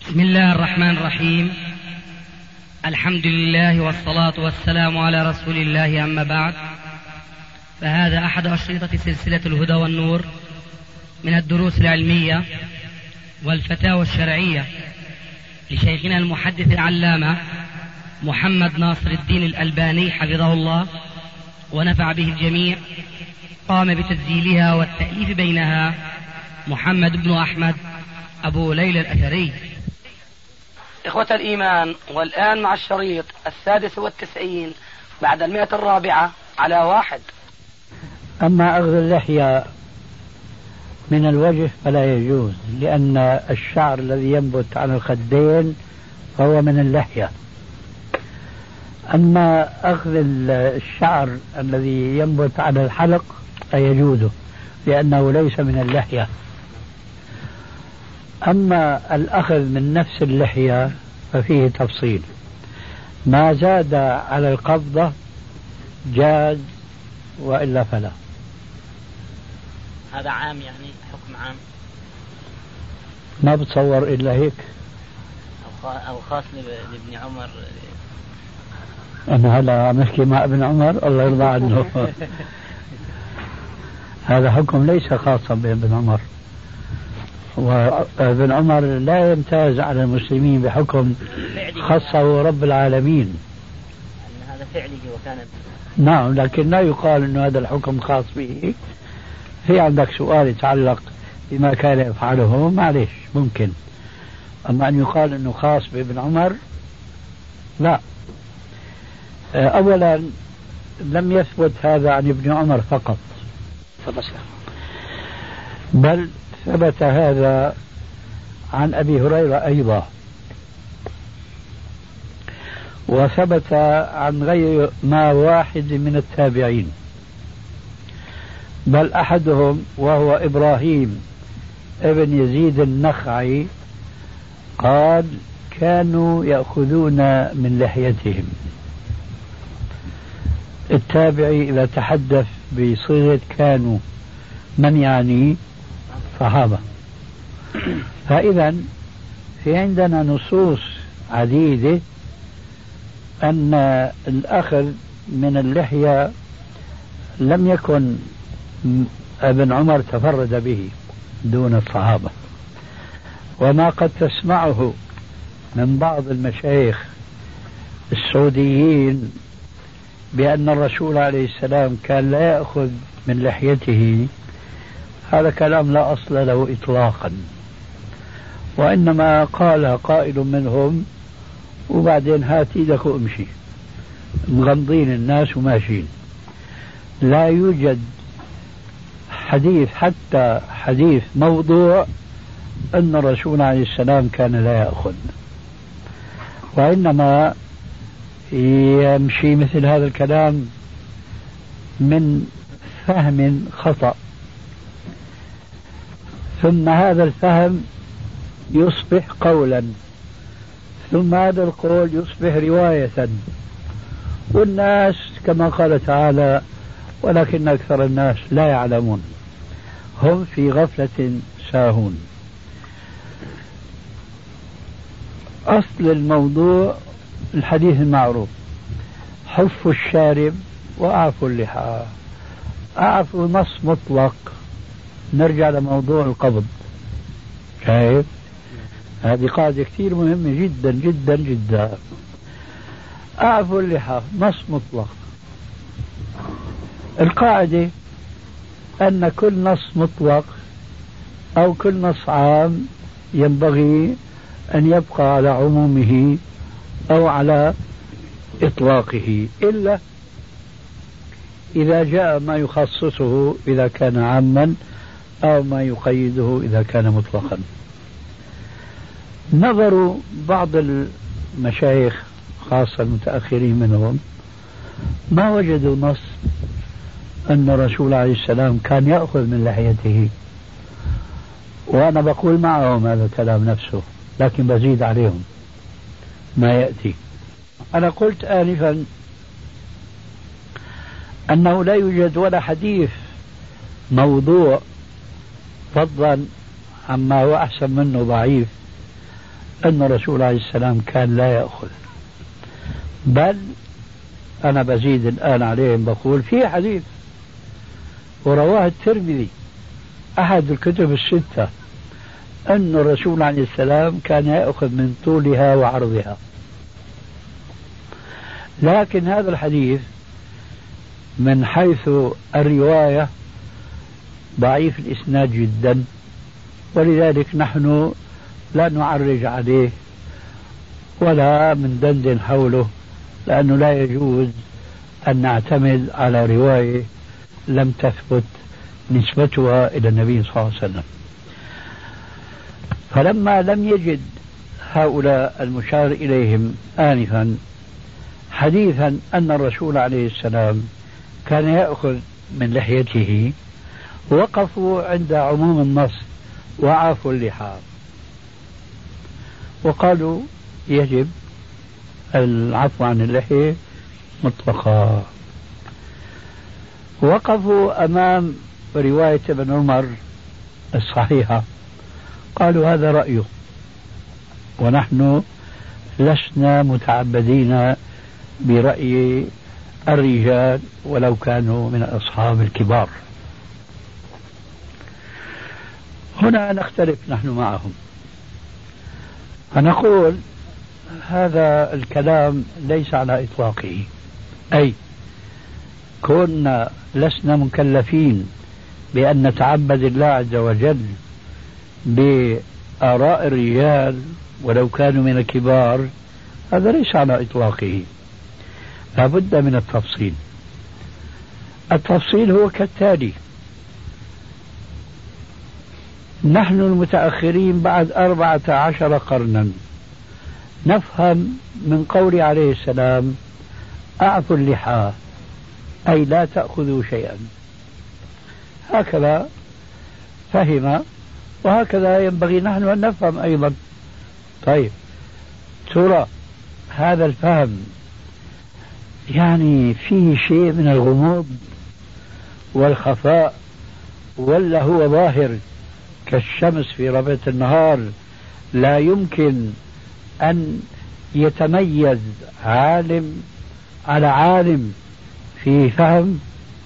بسم الله الرحمن الرحيم. الحمد لله والصلاة والسلام على رسول الله، أما بعد، فهذا أحد أشرطة سلسلة الهدى والنور من الدروس العلمية والفتاوى الشرعية لشيخنا المحدث العلامة محمد ناصر الدين الألباني حفظه الله ونفع به الجميع. قام بتسجيلها والتأليف بينها محمد بن أحمد أبو ليلى الأثري. إخوة الإيمان، والآن مع الشريط 96 بعد 104 على 1. أما أخذ اللحية من الوجه فلا يجوز، لأن الشعر الذي ينبت على الخدين فهو من اللحية. أما أخذ الشعر الذي ينبت على الحلق فيجوز، لأنه ليس من اللحية. أما الأخذ من نفس اللحية ففيه تفصيل، ما زاد على القبضة جاز وإلا فلا. هذا عام، يعني حكم عام، ما بتصور إلا هيك، أو خاص لابن عمر. أنا هلا عم أحكي مع ابن عمر الله يرضى عنه. هذا حكم ليس خاصا بابن عمر، وابن عمر لا يمتاز على المسلمين بحكم خصه رب العالمين. هذا فعله وكان. نعم، لكن لا يقال أن هذا الحكم خاص به. في عندك سؤال يتعلق بما كان يفعله، معلش ممكن، أما أن يقال أنه خاص بابن عمر لا. أولا لم يثبت هذا عن ابن عمر فقط، بل ثبت هذا عن أبي هريرة أيضا، وثبت عن غير ما واحد من التابعين، بل أحدهم وهو إبراهيم ابن يزيد النخعي قال كانوا يأخذون من لحيتهم. التابعي إذا تحدث بصيغة كانوا من يعني؟ صحابة. فإذا في عندنا نصوص عديدة أن الأخذ من اللحية لم يكن ابن عمر تفرد به دون الصحابة. وما قد تسمعه من بعض المشايخ السعوديين بأن الرسول عليه السلام كان لا يأخذ من لحيته، هذا كلام لا أصل له إطلاقا، وإنما قال قائل منهم وبعدين هات إيدك وامشي، مغمضين الناس وماشيين. لا يوجد حديث، حتى حديث موضوع، أن الرسول عليه السلام كان لا يأخذ، وإنما يمشي مثل هذا الكلام من فهم خطأ، ثم هذا الفهم يصبح قولا، ثم هذا القول يصبح رواية، والناس كما قال تعالى ولكن أكثر الناس لا يعلمون، هم في غفلة ساهون. أصل الموضوع الحديث المعروف: حف الشارب وأعفوا اللحى. أعفوا نص مطلق، نرجع لموضوع القبض. شايف؟ هذه قاعدة كثير مهمة جدا جدا جدا. أعفوا اللحى نص مطلق. القاعدة أن كل نص مطلق أو كل نص عام ينبغي أن يبقى على عمومه أو على إطلاقه، إلا إذا جاء ما يخصصه إذا كان عاما أو ما يقيده إذا كان مطلقا. نظروا بعض المشايخ خاصة المتأخرين منهم ما وجدوا نص أن الرسول عليه السلام كان يأخذ من لحيته، وأنا بقول معهم هذا الكلام نفسه، لكن بزيد عليهم ما يأتي. أنا قلت آنفا أنه لا يوجد ولا حديث موضوع، فضلا عما هو أحسن منه ضعيف، أن الرسول عليه السلام كان لا يأخذ، بل أنا بزيد الآن عليهم بقول في حديث ورواه الترمذي أحد الكتب الستة أن الرسول عليه السلام كان يأخذ من طولها وعرضها، لكن هذا الحديث من حيث الرواية ضعيف الإسناد جدا، ولذلك نحن لا نعرج عليه ولا من دندن حوله، لأنه لا يجوز أن نعتمد على رواية لم تثبت نسبتها إلى النبي صلى الله عليه وسلم. فلما لم يجد هؤلاء المشار إليهم آنفا حديثا أن الرسول عليه السلام كان يأخذ من لحيته، وقفوا عند عموم النص وعافوا اللحى وقالوا يجب العفو عن اللحية مطلقا. وقفوا أمام رواية ابن عمر الصحيحة قالوا هذا رأيه، ونحن لسنا متعبدين برأي الرجال ولو كانوا من أصحاب الكبار. هنا نختلف نحن معهم، فنقول هذا الكلام ليس على إطلاقه، أي كنا لسنا مكلفين بأن نتعبد الله عز وجل بآراء الرجال ولو كانوا من الكبار، هذا ليس على إطلاقه، لا بد من التفصيل. التفصيل هو كالتالي: نحن المتأخرين بعد 14 قرنا نفهم من قول عليه السلام أعفوا اللحى، أي لا تأخذوا شيئا، هكذا فهم، وهكذا ينبغي نحن أن نفهم أيضا. طيب ترى هذا الفهم يعني فيه شيء من الغموض والخفاء، ولا هو ظاهر كالشمس في ربيع النهار لا يمكن أن يتميز عالم على عالم في فهم؟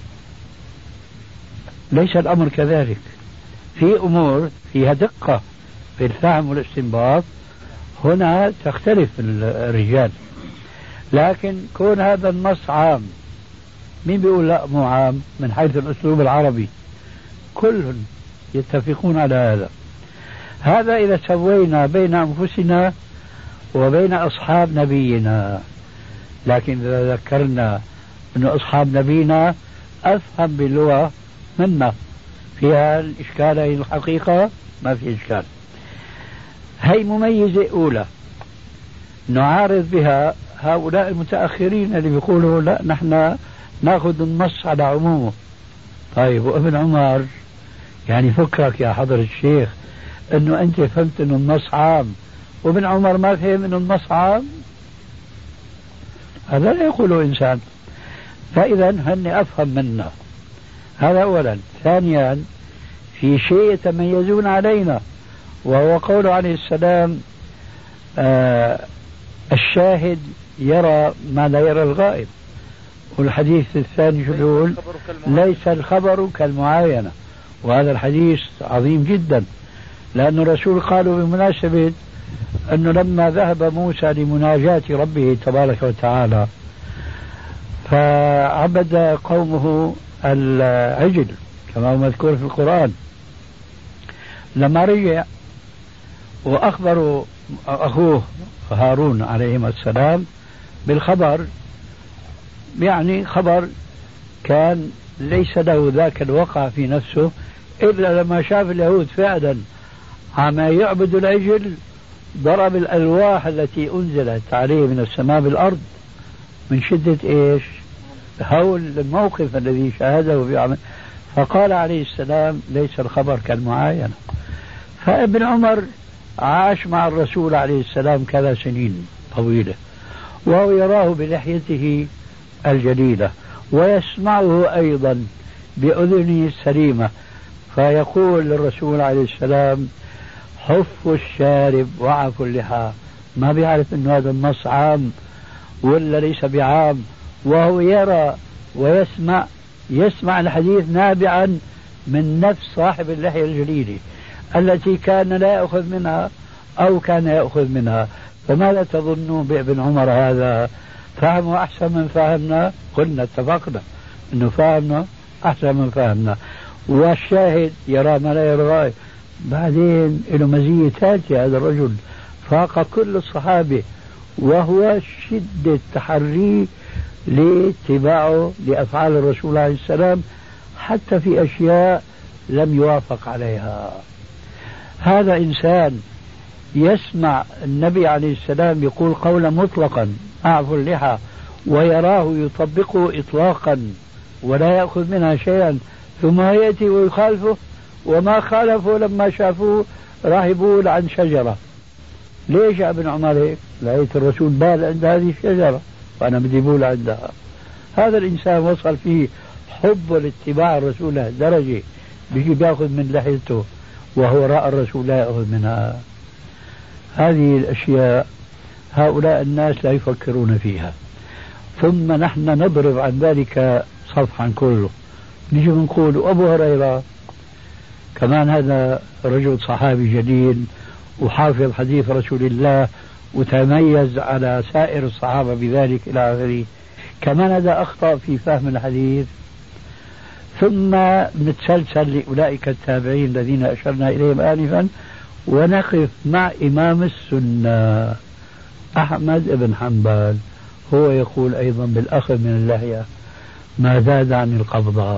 ليس الأمر كذلك، في أمور فيها دقة في الفهم والاستنباط، هنا تختلف الرجال. لكن كون هذا النص عام، مين بيقول لا مو عام؟ من حيث الأسلوب العربي كلهم يتفقون على هذا. هذا إذا سوينا بين أنفسنا وبين أصحاب نبينا، لكن إذا ذكرنا أن أصحاب نبينا أفهم باللغة منا، فيها الإشكال هي الحقيقة ما في إشكال. هي مميزة أولى نعارض بها هؤلاء المتأخرين اللي بيقولوا لا نحن ناخذ النص على عمومه. طيب وابن عمر يعني فكرك يا حضرة الشيخ انه انت فهمت انه النص عام وابن عمر ما فهم انه النص عام؟ هذا لا يقوله انسان. فاذا هن افهم منا، هذا اولا. ثانيا في شيء يتميزون علينا، وهو قول عليه السلام الشاهد يرى ما لا يرى الغائب. والحديث الثاني شو يقول؟ ليس الخبر كالمعاينة. وهذا الحديث عظيم جدا، لأن الرسول قالوا بمناسبة أنه لما ذهب موسى لمناجاة ربه تبارك وتعالى فعبد قومه العجل كما هو مذكور في القرآن، لما رجع وأخبروا أخوه هارون عليهما السلام بالخبر، يعني خبر كان ليس له ذاك الوقع في نفسه إلا لما شاف اليهود فعلا عم يعبدوا العجل ضرب الألواح التي أنزلت عليه من السماء بالأرض من شدة إيش؟ هول الموقف الذي شاهده في عمل. فقال عليه السلام ليس الخبر كالمعاينة. فابن عمر عاش مع الرسول عليه السلام كذا سنين طويلة، وهو يراه بلحيته الجليلة ويسمعه أيضا بأذنه السليمة، فيقول للرسول عليه السلام حفوا الشارب وعفوا اللحى، ما بيعرف انه هذا النص عام ولا ليس بعام، وهو يرى ويسمع، يسمع الحديث نابعا من نفس صاحب اللحية الجليلة التي كان لا يأخذ منها أو كان يأخذ منها. فماذا تظنون بابن عمر هذا؟ فهمه أحسن من فهمنا؟ قلنا اتفقنا أنه فهمنا أحسن من فهمنا، والشاهد يرى ما لا يرى. بعدين له مزية ثالثة، هذا الرجل فاق كل الصحابة، وهو شدة تحري لاتباعه لأفعال الرسول عليه السلام حتى في أشياء لم يوافق عليها. هذا إنسان يسمع النبي عليه السلام يقول قولا مطلقا أعفو اللحى، ويراه يطبقه إطلاقا ولا يأخذ منها شيئا، ثم يأتي ويخالفه، وما خالفه لما شافوه راح يبول عن شجرة. ليش يا ابن عمر هيك؟ لقيت الرسول بال عند هذه الشجرة وأنا بدي بول عندها. هذا الإنسان وصل فيه حب لاتباع الرسول درجة بيجي بياخذ من لحيته وهو رأى الرسول لا يأخذ منها. هذه الأشياء هؤلاء الناس لا يفكرون فيها، ثم نحن نضرب عن ذلك صفحا كله. نجي نقول أبو هريرة كمان هذا رجل صحابي جليل وحافظ حديث رسول الله وتميز على سائر الصحابة بذلك إلى آخره، كمان هذا أخطأ في فهم الحديث. ثم نتسلسل لأولئك التابعين الذين أشرنا إليهم آنفا، ونقف مع إمام السنة أحمد بن حنبل، هو يقول أيضا بالأخذ من اللحية ما زاد عن القبضة.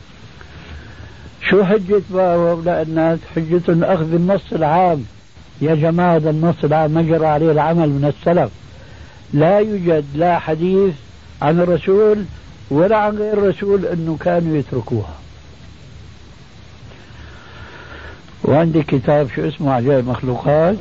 شو حجة هؤلاء الناس؟ حجة أخذ النص العام. يا جماعة هذا النص العام ما جرى عليه العمل من السلف، لا يوجد لا حديث عن الرسول ولا عن غير الرسول أنه كانوا يتركوها. وعندي كتاب شو اسمه عجائب مخلوقات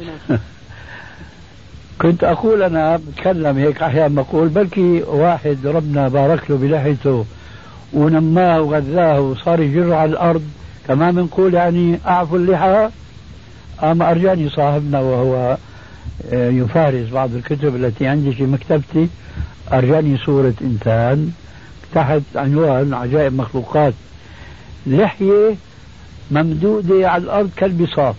كنت أقول أنا بتكلم هيك أحيانا بقول بلكي واحد ربنا بارك له بلحيته ونماه وغذاه وصار يجر على الأرض كمان بنقول يعني أعفو اللحى. أما أرجاني صاحبنا وهو يفارس بعض الكتب التي عندي في مكتبتي، أرجاني صورة إنسان تحت عنوان عجائب مخلوقات، لحية ممدودة على الأرض كالبساط.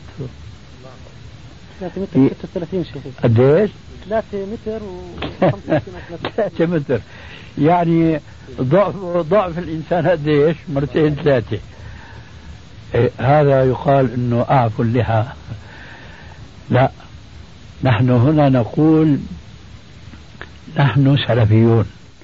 3 متر 36 شيخ. قديش؟ 3 متر و 3 متر يعني ضعف الإنسان قديش؟ مرتين 3. هذا يقال انه اعفو اللحى. لا، نحن هنا نقول نحن سلفيون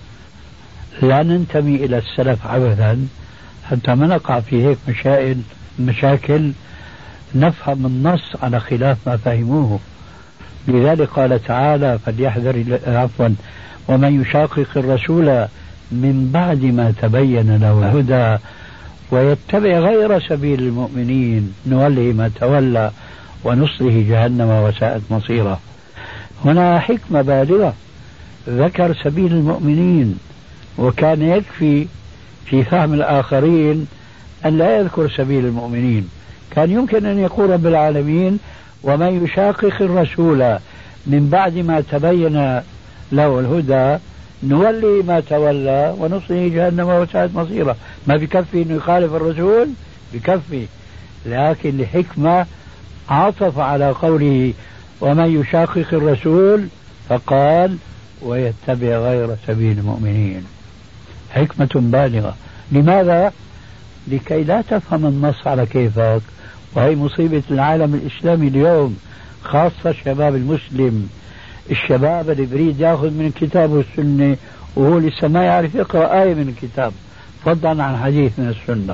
لا ننتمي الى السلف عبثا حتى ما نقع في هيك مشاكل نفهم النص على خلاف ما فهموه. لذلك قال تعالى فليحذر عفوا ومن يشاقق الرسول من بعد ما تبين له الهدى ويتبع غير سبيل المؤمنين نوله ما تولى ونصله جهنم وساءت مصيره. هنا حكمة بالغة، ذكر سبيل المؤمنين، وكان يكفي في فهم الآخرين أن لا يذكر سبيل المؤمنين. كان يمكن أن يقول رب العالمين ومن يشاقق الرسول من بعد ما تبين له الهدى نولي ما تولى ونصله جهنم وساءت مصيره. ما بكفي انه يخالف الرسول، بكفي، لكن لحكمة عطف على قوله ومن يشاقق الرسول فقال ويتبع غير سبيل المؤمنين. حكمة بالغة. لماذا؟ لكي لا تفهم النص على كيفك، وهي مصيبة العالم الإسلامي اليوم، خاصة الشباب المسلم، الشباب اللي بريد ياخذ من الكتاب والسنة وهو لسه ما يعرف يقرأ آية من الكتاب فضلا عن حديث من السنة.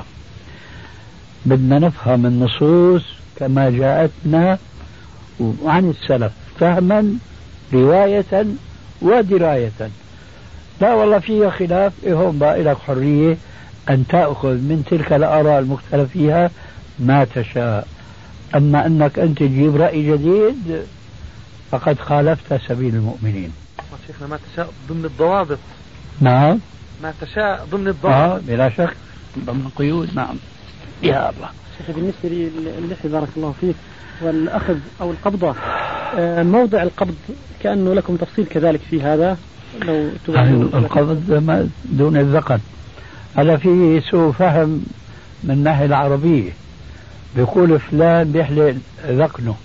بدنا نفهم النصوص كما جاءتنا عن السلف فهما رواية ودراية. لا والله فيها خلاف، هم بقى لك حرية أن تأخذ من تلك الآراء المختلف فيها ما تشاء. أما أنك أنت تجيب رأي جديد فقد خالفت سبيل المؤمنين. شيخنا ما تشاء ضمن الضوابط. نعم، ما تشاء ضمن الضوابط. بلا شك ضمن قيود. نعم. يا الله. شيخ بالنسبة للحية بارك الله فيك والأخذ أو القبضة، موضع القبض كأنه لكم تفصيل كذلك في هذا، لو القبض دون الذقن. هذا فيه سوء فهم من الناحية العربية. بيقول فلان بيحلق ذقنه،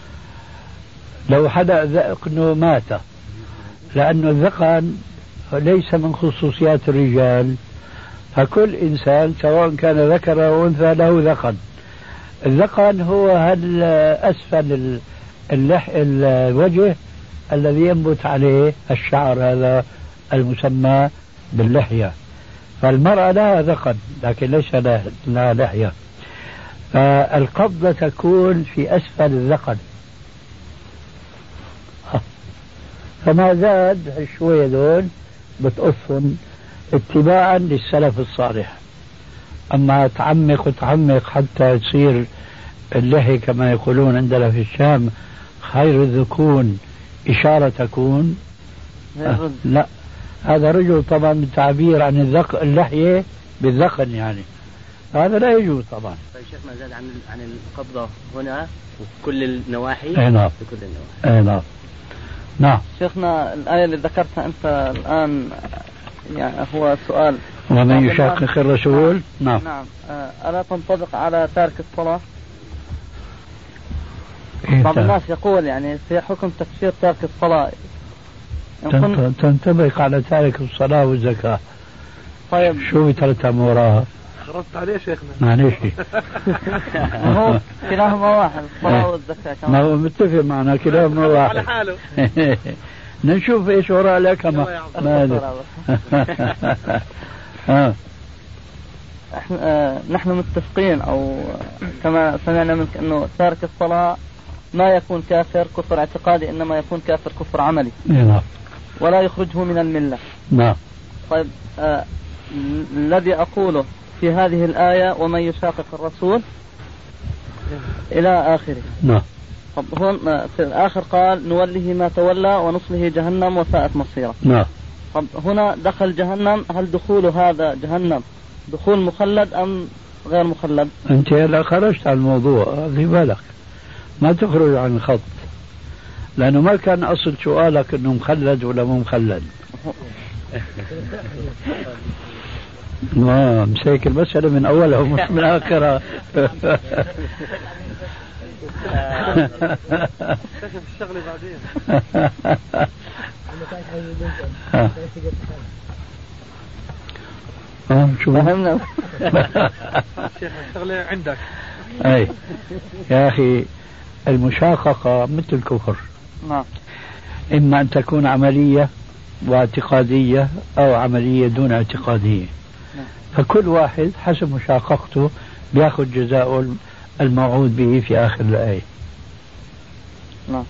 لو حلق ذقنه مات، لأنه الذقن ليس من خصوصيات الرجال، فكل إنسان سواء كان ذكر أو أنثى له ذقن. الذقن هو أسفل الوجه الذي ينبت عليه الشعر، هذا المسمى باللحية. فالمرأة لها ذقن لكن ليس لها لحية. القبضة تكون في أسفل الذقن، فما زاد شوية دول بتقصهم اتباعا للسلف الصالح. أما تعمق وتعمق حتى تصير اللحية كما يقولون عندنا في الشام خير الذكون إشارة تكون، لا، هذا رجل طبعا بالتعبير عن اللحية بالذقن، يعني هذا لا يجوز طبعا. طيب شيخنا زاد عن القبضة هنا وفي كل النواحي. اي نعم، في كل النواحي. اي نعم. نعم. شيخنا الآية اللي ذكرتها أنت الآن يعني هو سؤال، ومن يشاقق الرسول. نعم. نعم. ألا تنطبق على تارك الصلاة؟ إيه بعض الناس يقول يعني في حكم تكفير تارك الصلاة تنطبق على تارك الصلاة والزكاة. طيب شو بيترتب وراها؟ خرجت عليه شيخنا. معلش. هو كلاهما واحد، الصلاة والزكاة كمان. ما هو متفق معنا كلاهما واحد. على حاله. نشوف ايش وراء لك ما نحن متفقين او كما سمعنا منك انه تارك الصلاة ما يكون كافر كفر اعتقادي، انما يكون كافر كفر عملي. نعم. ولا يخرجه من الملة. نعم. طيب الذي اقوله في هذه الآية ومن يشاقق الرسول إلى آخره. نعم. طب هون في الآخر قال نوله ما تولى ونصله جهنم وساءت مصيره. نعم. طب هنا دخل جهنم، هل دخول هذا جهنم دخول مخلد أم غير مخلد؟ أنت هلا خرجت عن الموضوع، في بالك ما تخرج عن الخط، لأنه ما كان أصل سؤالك أنه مخلد ولا مو مخلد. مسيك المسألة من أولها ومش من آخرها. اكتشف الشغل بعدين. شو فهمنا. شيخ الشغلة عندك. أي يا أخي المشاققة مثل الكفر. نعم. إما أن تكون عملية واعتقادية أو عملية دون اعتقادية. فكل واحد حسب مشاققته بياخذ جزاء الموعود به في آخر الآية. نعم.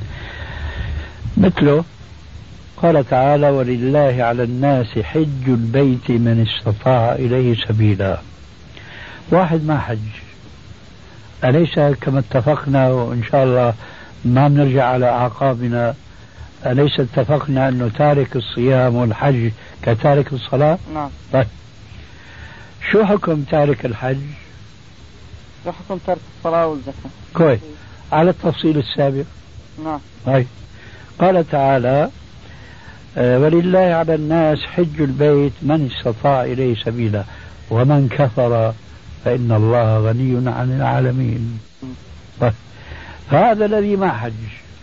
مثله قال تعالى ولله على الناس حج البيت من استطاع إليه سبيلا. واحد ما حج، أليس كما اتفقنا وإن شاء الله ما بنرجع على أعقابنا، أليس اتفقنا أنه تارك الصيام والحج كتارك الصلاة؟ نعم. طيب شو حكم تارك الحج؟ شو حكم تارك الصلاة والزكاة؟ كويس، على التفصيل السابق. نعم. طيب قال تعالى ولله على الناس حج البيت من استطاع إليه سبيلا ومن كفر فإن الله غني عن العالمين. طيب هذا الذي ما حج،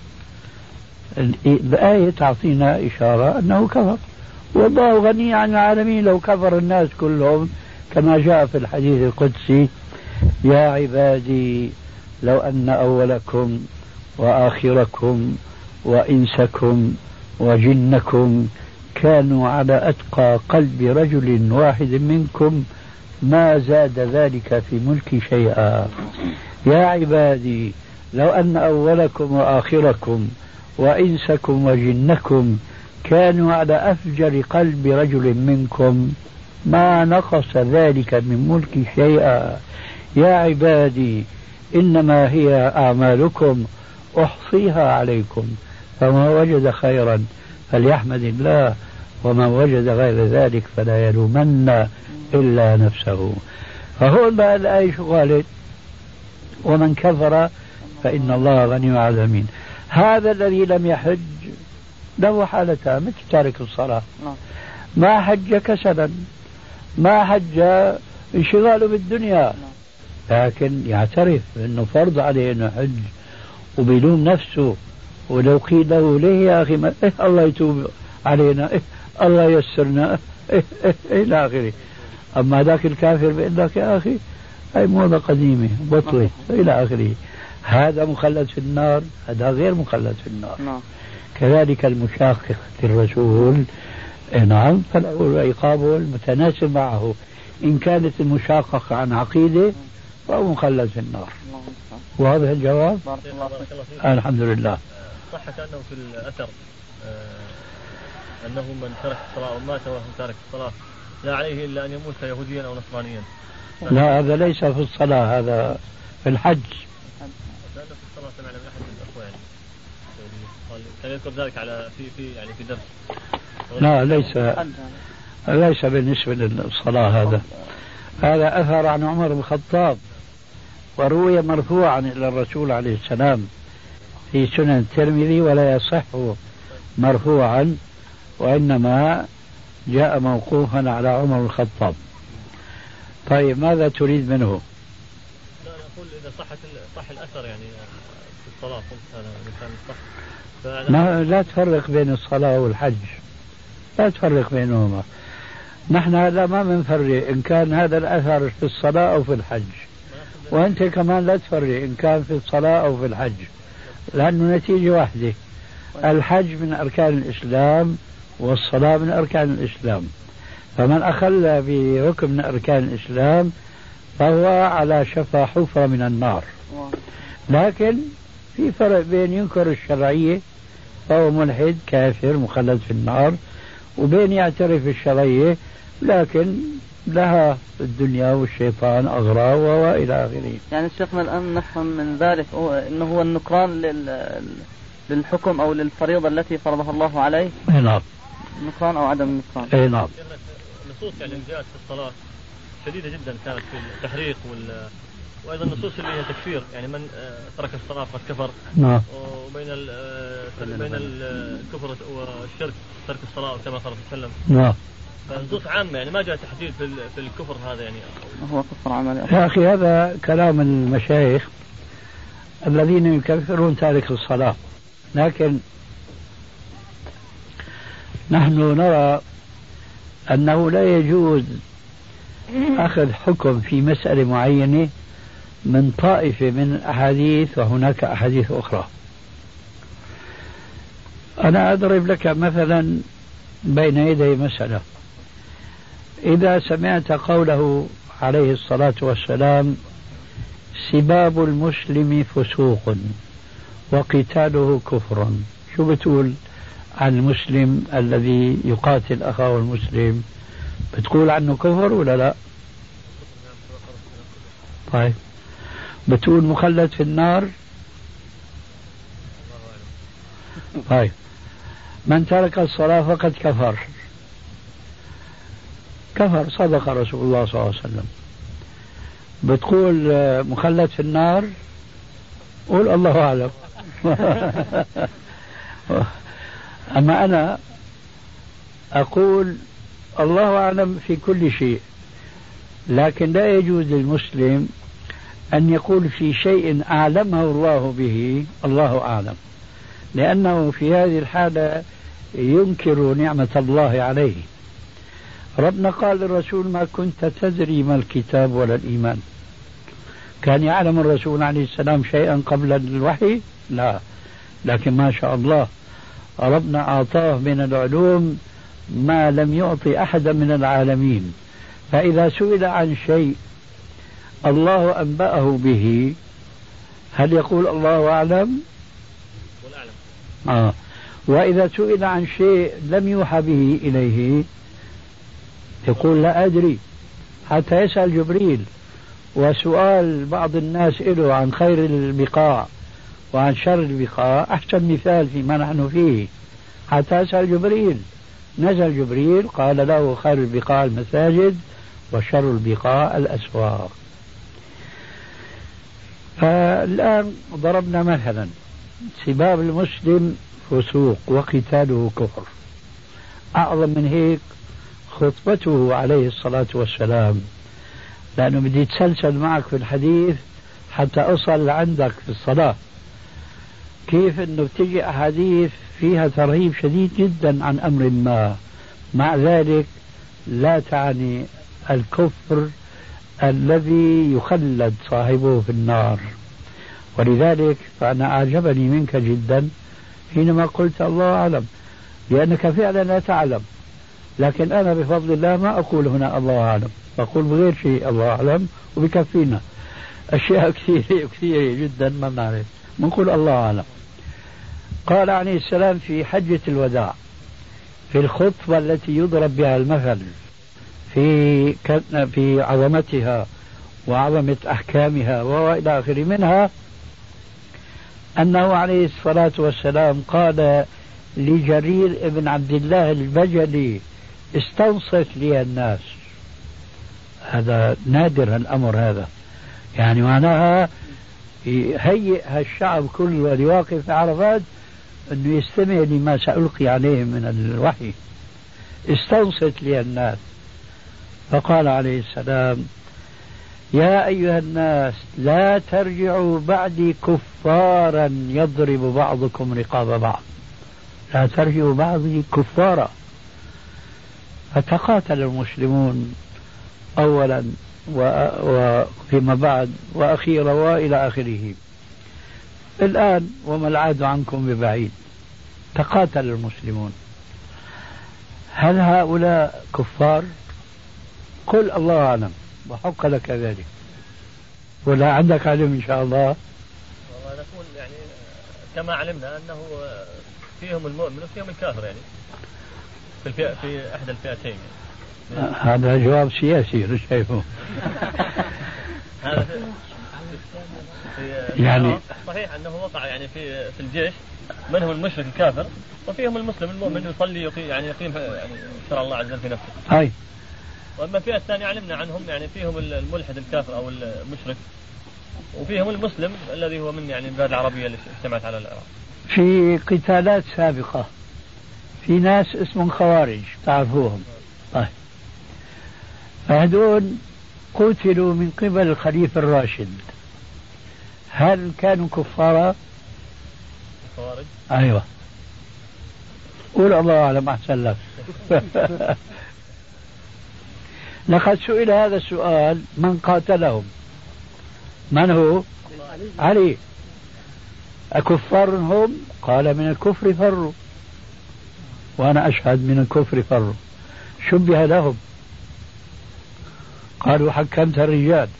الآية تعطينا إشارة أنه كفر، والله غني عن العالمين. لو كفر الناس كلهم كما جاء في الحديث القدسي يا عبادي لو أن أولكم وآخركم وإنسكم وجنكم كانوا على أتقى قلب رجل واحد منكم ما زاد ذلك في ملكي شيئا. يا عبادي لو أن أولكم وآخركم وإنسكم وجنكم كانوا على أفجر قلب رجل منكم ما نقص ذلك من ملكي شيئا. يا عبادي إنما هي أعمالكم أحصيها عليكم فما وجد خيرا فليحمد الله وما وجد غير ذلك فلا يلومن إلا نفسه. فهون بقى الآية شو قالت؟ ومن كفر فإن الله غني عن العالمين. هذا الذي لم يحج له حالتان مثل تارك الصلاة، ما حج كسلا، ما حج انشغاله بالدنيا، لكن يعترف انه فرض عليه انه حج وبيلوم نفسه. ولو قيل له ليه يا اخي ما الله يتوب علينا، الله يسرنا، الى اخره. اما ذاك الكافر بيقول لك يا اخي هاي موضة قديمة بطلت الى اخره. هذا مخلد في النار، هذا غير مخلد في النار. كذلك المشاقق للرسول نعم فله عقابه المتناسب معه. إن كانت المشاققة عن عقيدة فهو مخلد في النار. واضح الجواب؟ الحمد لله. صح كأنه في الأثر أنه من ترك الصلاة أو مات وهو تارك الصلاة لا عليه إلا أن يموت يهوديا أو نصرانيا. لا هذا ليس في الصلاة، هذا في الحج. لأنه في الصلاة سمعنا من أحد الأخوة يعني كان يذكر ذلك على في درس. لا ليس بالنسبة للصلاة. هذا أثر عن عمر بن الخطاب وروي مرفوعا إلى الرسول عليه السلام في سنن الترمذي، ولا يصح مرفوعا وإنما جاء موقوفا على عمر بن الخطاب. طيب ماذا تريد منه؟ لا أقول إذا صح الأثر يعني في الصلاة قلت هذا كان صح. لا تفرق بين الصلاة والحج، لا تفرق بينهما. نحن هذا ما بنفرق إن كان هذا الأثر في الصلاة أو في الحج، وأنت كمان لا تفرق إن كان في الصلاة أو في الحج، لأنه نتيجة واحدة. الحج من أركان الإسلام والصلاة من أركان الإسلام، فمن أخل بركن من أركان الإسلام فهو على شفا حفرة من النار. لكن في فرق بين ينكر الشرعية فهو ملحد كافر مخلد في النار، وبين يعترف بالشرعية لكن لها الدنيا والشيطان أغراض وإلى آخره. يعني شيخنا الآن نفهم من ذلك أنه هو النكران للحكم أو للفريضة التي فرضها الله عليه. نعم. نكران أو عدم النكران. نعم. النصوص يعني جاءت في الصلاة شديدة جدا كانت في التحريق وأيضا النصوص اللي هي تكفير، يعني من ترك الصلاة فقد كفر. نعم. وبين بين الكفر والشرك ترك الصلاة كما قال صلى الله عليه وسلم. نعم. فنصوص عامة يعني ما جاء تحديد في الكفر هذا يعني هو كفر عملي. يا أخي هذا كلام المشايخ الذين يكفرون تارك الصلاة، لكن نحن نرى أنه لا يجوز أخذ حكم في مسألة معينة من طائفة من الأحاديث وهناك أحاديث أخرى. أنا أضرب لك مثلا بين يدي مسألة. إذا سمعت قوله عليه الصلاة والسلام سباب المسلم فسوق وقتاله كفر، شو بتقول عن المسلم الذي يقاتل أخاه المسلم؟ بتقول عنه كفر ولا لا؟ طيب بتقول مخلد في النار؟ طيب من ترك الصلاة فقد كفر، صدق رسول الله صلى الله عليه وسلم. بتقول مخلد في النار؟ قول الله أعلم. أما أنا أقول الله أعلم في كل شيء، لكن لا يجوز للمسلم أن يقول في شيء أعلمه الله به الله أعلم، لأنه في هذه الحالة ينكر نعمة الله عليه. ربنا قال للرسول ما كنت تدري ما الكتاب ولا الإيمان. كان يعلم الرسول عليه السلام شيئا قبل الوحي؟ لا، لكن ما شاء الله ربنا أعطاه من العلوم ما لم يعطي أحدا من العالمين. فإذا سئل عن شيء الله أنبأه به هل يقول الله أعلم؟ وإذا سئل عن شيء لم يوحى به إليه يقول لا أدري، حتى يسأل جبريل. وسؤال بعض الناس له عن خير البقاع وعن شر البقاع أحسن مثال فيما نحن فيه، حتى يسأل جبريل. نزل جبريل قال له خير البقاع المساجد وشر البقاع الأسواق. فالآن ضربنا مثلا سباب المسلم فسوق وقتاله كفر، أعظم من هيك خطبته عليه الصلاة والسلام، لأنه بدي يتسلسل معك في الحديث حتى أصل عندك في الصلاة. كيف أنه بتجي أحاديث فيها ترهيب شديد جدا عن أمر ما، مع ذلك لا تعني الكفر الذي يخلد صاحبه في النار. ولذلك فأنا أعجبني منك جدا حينما قلت الله أعلم، لأنك فعلا لا تعلم، لكن أنا بفضل الله ما أقول هنا الله أعلم، أقول بغير شيء الله أعلم وبكفينا. أشياء كثيرة جدا ما بنعرف، بنقول الله أعلم. قال عليه السلام في حجة الوداع في الخطبة التي يضرب بها المثل في عظمتها وعظمة أحكامها وإلى آخره منها، أنه عليه الصلاة والسلام قال لجرير ابن عبد الله البجلي: استنصت لي الناس. هذا نادر الأمر هذا، يعني معناها يهيئ الشعب كله اللي واقف في عرفات أنه يستمع لما سألقي عليه من الوحي. استنصت لي الناس. فقال عليه السلام: يا أيها الناس لا ترجعوا بعدي كفارا يضرب بعضكم رقاب بعض. لا ترجعوا بعدي كفارا. فتقاتل المسلمون أولا وفيما بعد وأخيرا وإلى آخره. الآن وما العاد عنكم ببعيد، تقاتل المسلمون. هل هؤلاء كفار؟ قل الله أعلم وحق لك ذلك، ولا عندك علم إن شاء الله؟ والله نقول يعني كما علمنا أنه فيهم المؤمن وفيهم الكافر، يعني في إحدى الفئتين. هذا جواب سياسي مش شايفه. يعني صحيح أنه وقع يعني في الجيش منهم المشرك الكافر وفيهم المسلم المؤمن يصلي يقيم يعني شرع الله عز وجل في نفسه. هاي. وأما الفئة الثانية علمنا عنهم يعني فيهم الملحد الكافر أو المشرك، وفيهم المسلم الذي هو من يعني البلاد العربية اللي اجتمعت على العراق. في قتالات سابقة في ناس اسمهم خوارج تعرفوهم. طيب فهذول قتلوا من قبل الخليفة الراشد، هل كانوا كفارا؟ خوارج؟ أيوة. قول الله أعلم أحسن لك. لقد سئل هذا السؤال: من قاتلهم؟ من هو؟ علي. أكفار هم؟ قال: من الكفر فروا. وأنا أشهد من الكفر فروا. شبه لهم، قالوا حكمت الرجال،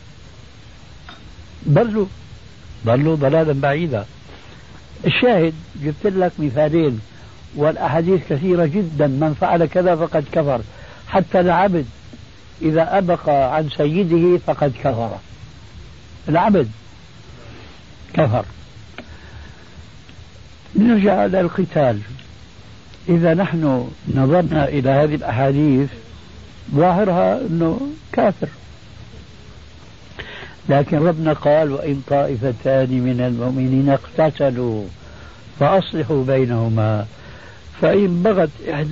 ضلوا ضلالا بعيدا. الشاهد جبت لك مثالين، والأحاديث كثيرة جدا: من فعل كذا فقد كفر، حتى العبد إذا أبق عن سيده فقد كفر. العبد كفر. نرجع إلى القتال. إذا نحن نظرنا إلى هذه الأحاديث ظاهرها أنه كافر، لكن ربنا قال: وإن طائفتان من المؤمنين اقتتلوا فأصلحوا بينهما فإن بغت إحدى.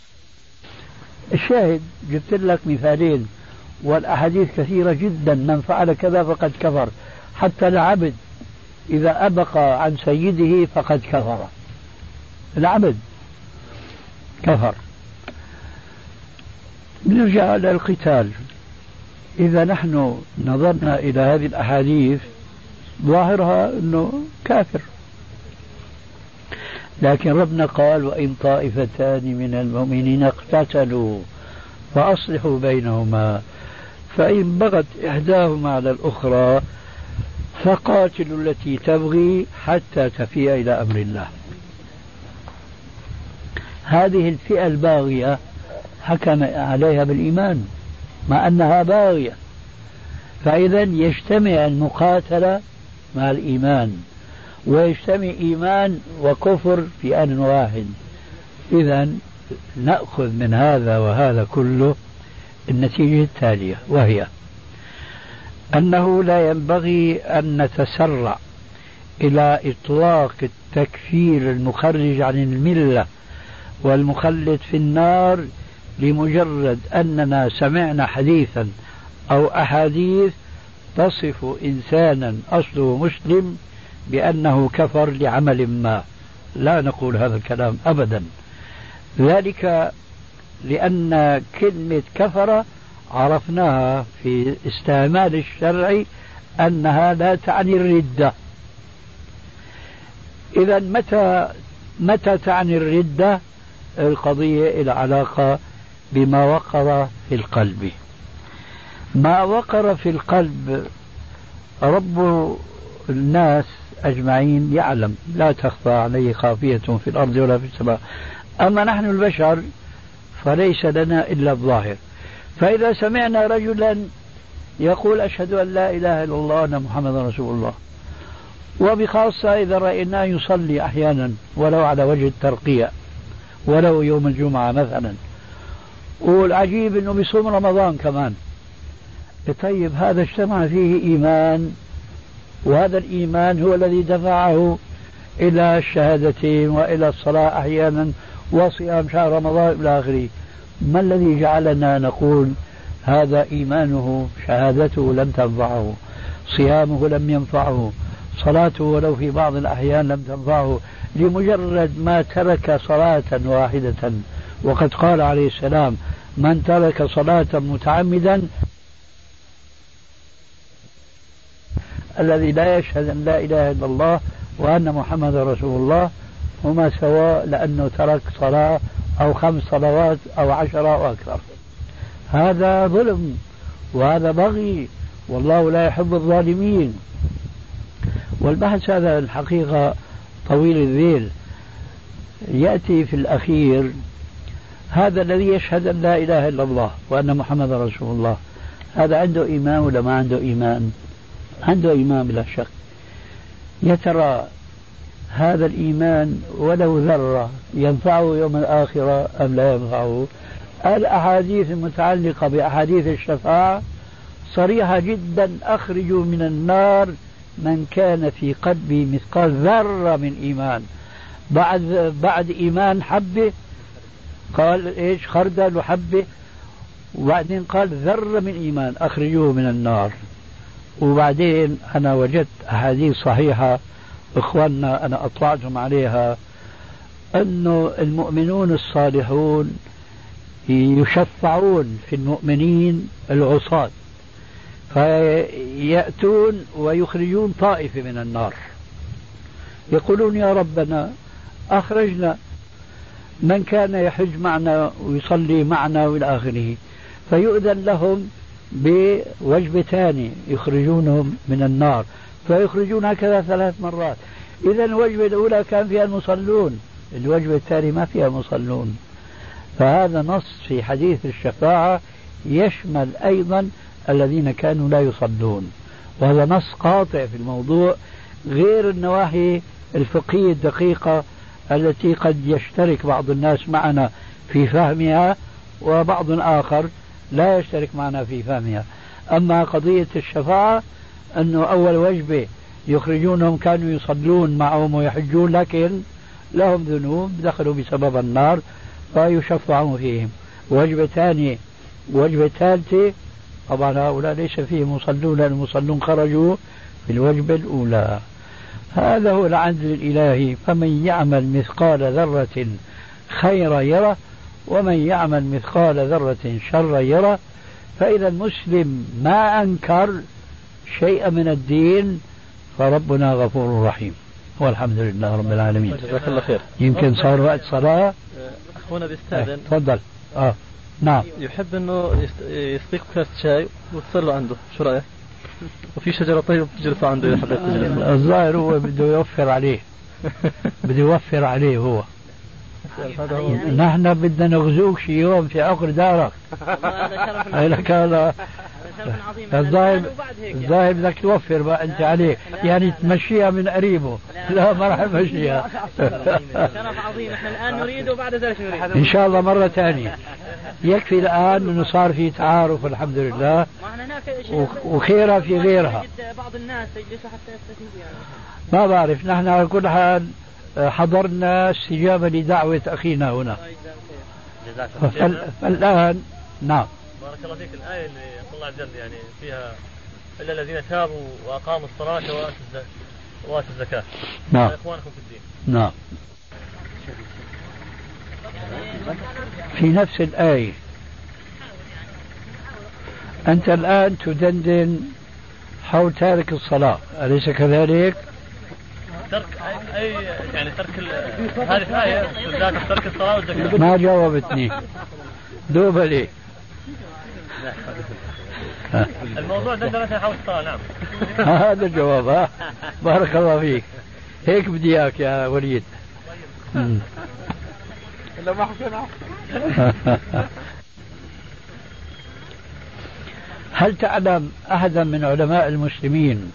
الشاهد جبت لك مثالين، والأحاديث كثيرة جدا: من فعل كذا فقد كفر، حتى العبد إذا أبق عن سيده فقد كفر. العبد كفر. نرجع إلى القتال. إذا نحن نظرنا إلى هذه الأحاديث ظاهرها أنه كافر، لكن ربنا قال: وإن طائفتان من المؤمنين اقتتلوا فأصلحوا بينهما فإن بغت إحداهما على الأخرى فقاتلوا التي تبغي حتى تفيء إلى أمر الله. هذه الفئة الباغية حكم عليها بالإيمان مع أنها باغية، فإذا يجتمع المقاتلة مع الإيمان، ويجتمع إيمان وكفر في آن واحد. إذا نأخذ من هذا وهذا كله النتيجة التالية، وهي أنه لا ينبغي أن نتسرع إلى إطلاق التكفير المخرج عن الملة والمخلد في النار لمجرد أننا سمعنا حديثا أو أحاديث تصف إنسانا أصله مسلم بأنه كفر لعمل ما. لا نقول هذا الكلام أبدا، ذلك لأن كلمة كفر عرفناها في استعمال الشرع أنها لا تعني الردة. إذا متى تعني الردة؟ القضية العلاقة بما وقر في القلب. ما وقر في القلب رب الناس أجمعين يعلم، لا تخفى عليه خافية في الأرض ولا في السماء. أما نحن البشر فليس لنا إلا الظاهر. فإذا سمعنا رجلا يقول أشهد أن لا إله إلا الله وأن محمدا رسول الله، وبخاصة إذا رأيناه يصلي أحيانا ولو على وجه الترقية، ولو يوم الجمعة مثلا، والعجيب أنه بيصوم رمضان كمان، طيب هذا اجتمع فيه إيمان، وهذا الإيمان هو الذي دفعه إلى الشهادتين وإلى الصلاة أحيانا وصيام شهر رمضان إلى آخره. ما الذي جعلنا نقول هذا إيمانه شهادته لم تنفعه، صيامه لم ينفعه، صلاته ولو في بعض الأحيان لم تنفعه، لمجرد ما ترك صلاة واحدة؟ وقد قال عليه السلام: من ترك صلاة متعمدا الذي لا يشهد أن لا إله إلا الله وأن محمد رسول الله هما سواء، لأنه ترك صلاة أو 5 صلوات أو 10 أو أكثر. هذا ظلم وهذا بغي، والله لا يحب الظالمين. والبحث هذا الحقيقة طويل الذيل. يأتي في الأخير هذا الذي يشهد أن لا إله إلا الله وأن محمد رسول الله، هذا عنده إيمان ولا ما عنده إيمان؟ عنده إيمان بلا شك. يا ترى هذا الإيمان ولو ذرة ينفعه يوم الآخرة أم لا ينفعه؟ الأحاديث المتعلقة بأحاديث الشفاعة صريحة جدا: أخرجوا من النار من كان في قلبه مثقال ذرة من إيمان. بعد إيمان حبة، قال إيش؟ خردل وحبة، وبعدين قال ذرة من إيمان أخرجوه من النار. وبعدين أنا وجدت أحاديث صحيحة إخواننا أنا أطلعتهم عليها، أنه المؤمنون الصالحون يشفعون في المؤمنين العصاة، فيأتون ويخرجون طائفة من النار، يقولون: يا ربنا أخرجنا من كان يحج معنا ويصلي معنا وإلى آخره. فيؤذن لهم بوجبتان يخرجونهم من النار، فيخرجون هكذا 3 مرات. إذا الوجبة الأولى كان فيها المصلون، الوجبة الثانية ما فيها المصلون. فهذا نص في حديث الشفاعة يشمل أيضا الذين كانوا لا يصلون، وهذا نص قاطع في الموضوع، غير النواحي الفقهية الدقيقة التي قد يشترك بعض الناس معنا في فهمها وبعض آخر لا يشترك معنا في فهمها. أما قضية الشفاعة أنه أول وجبة يخرجونهم كانوا يصلون معهم ويحجون، لكن لهم ذنوب دخلوا بسبب النار فيشفعون فيهم. وجبة ثانية وجبة ثالثة طبعا هؤلاء ليس فيهم مصلون، لأن المصلون خرجوا في الوجبة الأولى. هذا هو العدل الإلهي. فمن يعمل مثقال ذرة خيرا يره ومن يعمل مثقال ذرة شرا يره. فإذا المسلم ما أنكر شيئا من الدين فربنا غفور رحيم، والحمد لله رب العالمين. جزاك الله خير. يمكن صار وقت صلاة. أخونا بيستأذن. تفضل. نعم. يحب أنه يسقيك كاس شاي وتصلوا عنده، شو رأيك؟ وفي شجرة طيب تجلسوا عنده إذا حبيت تجلس. الظاهر هو بده يوفر عليه بده يوفر عليه هو. نحن بدنا نغزوك شي يوم في عقر دارك. لك هذا الظاهر بدك توفر بقى انت عليه، يعني تمشيها من قريبه. لا ما راح نمشيها. شرف عظيم. احنا الان نريد وبعد ذلك نريد ان شاء الله مرة ثانية. يكفي الآن أنه صار في تعارف الحمد لله وخيرها في غيرها. بعض الناس يجلسوا حتى يستفيدوا يعني. ما بعرف، نحن على كل حال حضرنا استجابة لدعوة أخينا هنا. فالآن نعم. بارك الله فيك. الآية اللي الله عز وجل يعني فيها إلا الذين تابوا وأقاموا الصلاة وآتوا الزكاة. نعم. إخوانكم في الدين. نعم. في نفس الآية أنت الآن تدندن حول تارك الصلاة، أليس كذلك؟ ترك أي يعني ترك هذه الآية بالذات ترك الصلاة والزكاة. ما جاوبتني دوب لي. الموضوع دندنة حول الصلاة. نعم. هذا الجواب. بارك الله فيك، هيك بدي إياك يا وليد. إلا ما حسنا. هل تعلم أحدا من علماء المسلمين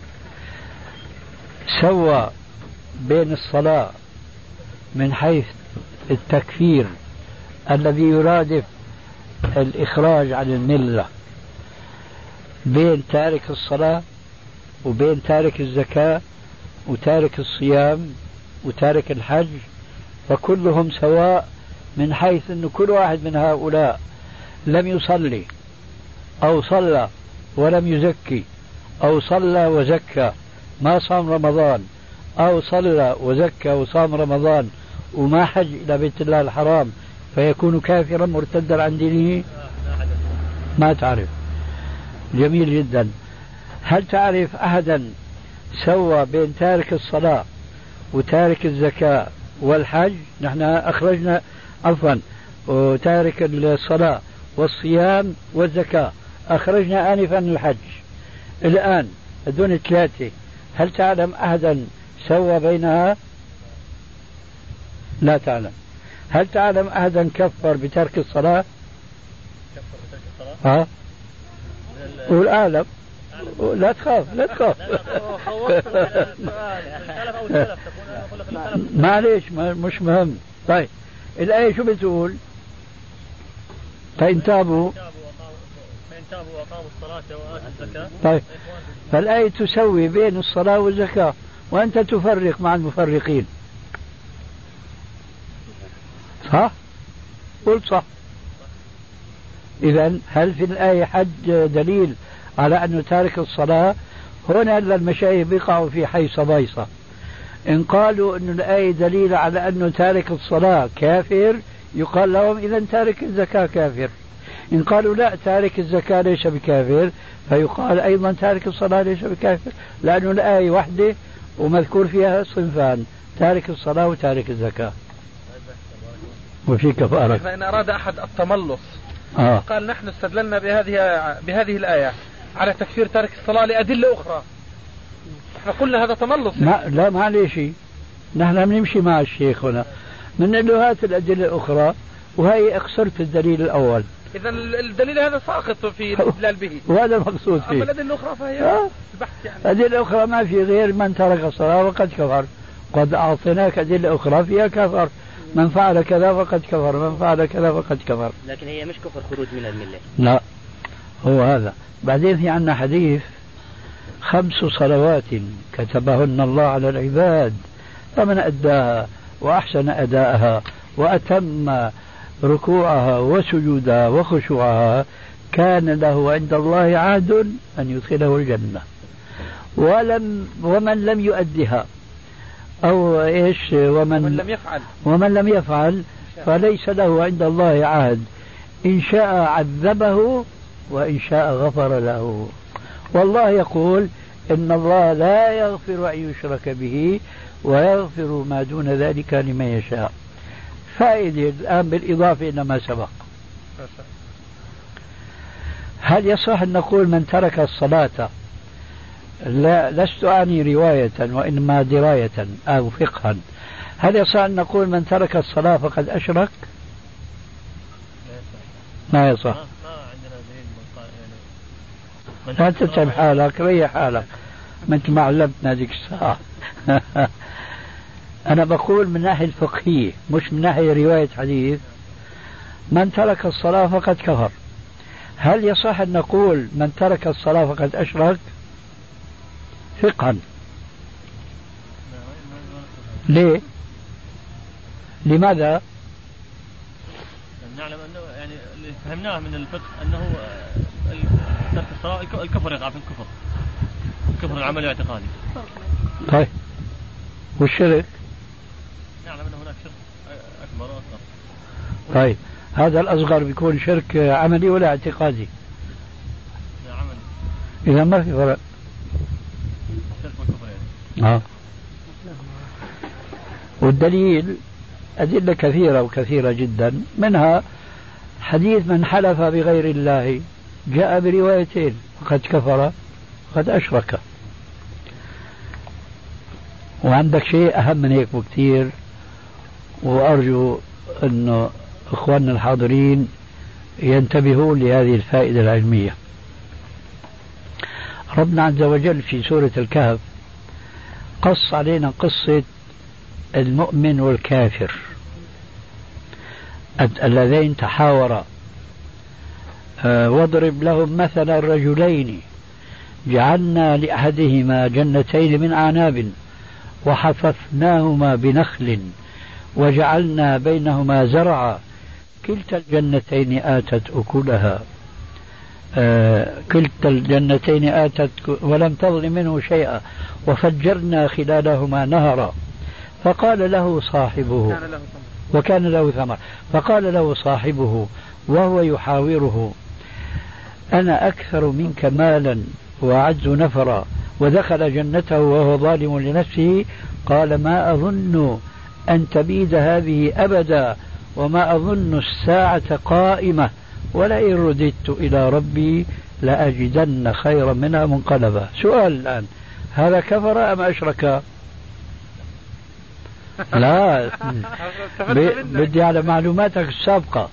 سوى بين الصلاة من حيث التكفير الذي يرادف الإخراج عن الملة بين تارك الصلاة وبين تارك الزكاة وتارك الصيام وتارك الحج؟ فكلهم سواء من حيث أن كل واحد من هؤلاء لم يصلي أو صلى ولم يزكي أو صلى وزكى ما صام رمضان أو صلى وزكى وصام رمضان وما حج إلى بيت الله الحرام فيكون كافرا مرتدا عن دينه. ما تعرف. جميل جدا. هل تعرف أحدا سوى بين تارك الصلاة وتارك الزكاة والحج؟ نحن أخرجنا عفوا وتارك الصلاة والصيام والزكاة أخرجنا آنفا الحج. الآن دون ثلاثة. هل تعلم أحدا سوى بينها؟ لا تعلم. هل تعلم أحدا كفر بترك الصلاة؟ ها؟ قول أعلم. لا تخاف لا تخاف. معليش مش مهم. طيب الآية شو بتقول؟ فإن تابوا وأقاموا الصلاة وآتوا الزكاة. طيب فالآية تسوي بين الصلاة والزكاة وأنت تفرق مع المفرقين. صح؟ قل صح. إذن هل في الآية حج دليل على أنه تارك الصلاة؟ هنا المشايخ بيقعوا في حيص بيصة. إن قالوا أن الآية دليل على أنه تارك الصلاة كافر يقال لهم إذن تارك الزكاة كافر. إن قالوا لا تارك الزكاة ليس بكافر فيقال أيضا تارك الصلاة ليس بكافر، لأنه الآية واحدة ومذكور فيها صنفان، تارك الصلاة وتارك الزكاة. وفي كفارة. فإن أراد أحد التملص قال نحن استدللنا بهذه الآية على تكفير تارك الصلاة لأدلة أخرى، احنا قلنا هذا تملص. لا معليش، نحن بنمشي مع الشيخ هنا من له هات الأدلة الأخرى وهي اقصرت الدليل الأول. إذا الدليل هذا ساقط في الاستدلال به، وهذا المقصود فيه. أما الأدلة الأخرى فهي البحث يعني. الأدلة الأخرى ما في غير من ترك الصلاة وقد كفر، قد أعطيناك أدلة أخرى فيها كفر، من فعل كذا فقد كفر، من فعل كذا فقد كفر. لكن هي مش كفر خروج من الملة. لا هو هذا. بعدين في عنا حديث 5 صلوات كتبهن الله على العباد فمن أداها وأحسن أداءها وأتم ركوعها وسجودها وخشوعها كان له عند الله عهد أن يدخله الجنة. ومن لم يؤدها أو إيش ومن لم يفعل فليس له عند الله عهد، إن شاء عذبه وإن شاء غفر له. والله يقول إن الله لا يغفر أن يشرك به ويغفر ما دون ذلك لمن يشاء. فائدة الآن بالإضافة إلى ما سبق. هل يصح أن نقول من ترك الصلاة، لا لست أعني رواية وإنما دراية أو فقها، هل يصح أن نقول من ترك الصلاة فقد أشرك؟ ما يصح. لا تتعب حالك، ريح حالك، مثل ما علمتنا هذيك الساعة. أنا بقول من ناحية الفقهية مش من ناحية رواية حديث. من ترك الصلاة فقد كفر. هل يصح أن نقول من ترك الصلاة فقد أشرك؟ فقها. ليه؟ لماذا؟ نعلم أنه يعني اللي فهمناه من الفقه أنه ترك الصلاة الكفر يقع في الكفر، الكفر العملي والاعتقادي. طيب والشرك؟ نعلم أن هناك شرك أكبر وأصغر. طيب هذا الأصغر بيكون شرك عملي ولا اعتقادي؟ عملي. إذا ما في فرق. شرك والكفر يعني. والدليل أدلة كثيرة وكثيرة جدا، منها حديث من حلف بغير الله جاء بروايتين، فقد كفر فقد أشرك. وعندك شيء أهم من هيك بكثير، وأرجو أن إخواننا الحاضرين ينتبهوا لهذه الفائدة العلمية. ربنا عز وجل في سورة الكهف قص علينا قصة المؤمن والكافر اللذين تحاورا. واضرب لهم مثلا رجلين جعلنا لأحدهما جنتين من أعناب وحففناهما بنخل وجعلنا بينهما زرعا كلتا الجنتين آتت أكلها كلتا الجنتين آتت ولم تظلم منه شيئا وفجرنا خلالهما نهرا فقال له صاحبه وكان له ثمر فقال له صاحبه وهو يحاوره أنا أكثر منك مالا وأعز نفرا ودخل جنته وهو ظالم لنفسه قال ما أظن أن تبيد هذه أبدا وما أظن الساعة قائمة ولئن رددت إلى ربي لأجدن خيرا منها منقلبا. سؤال الآن، هذا كفر أم أشرك؟ لا بدي على معلوماتك السابقة.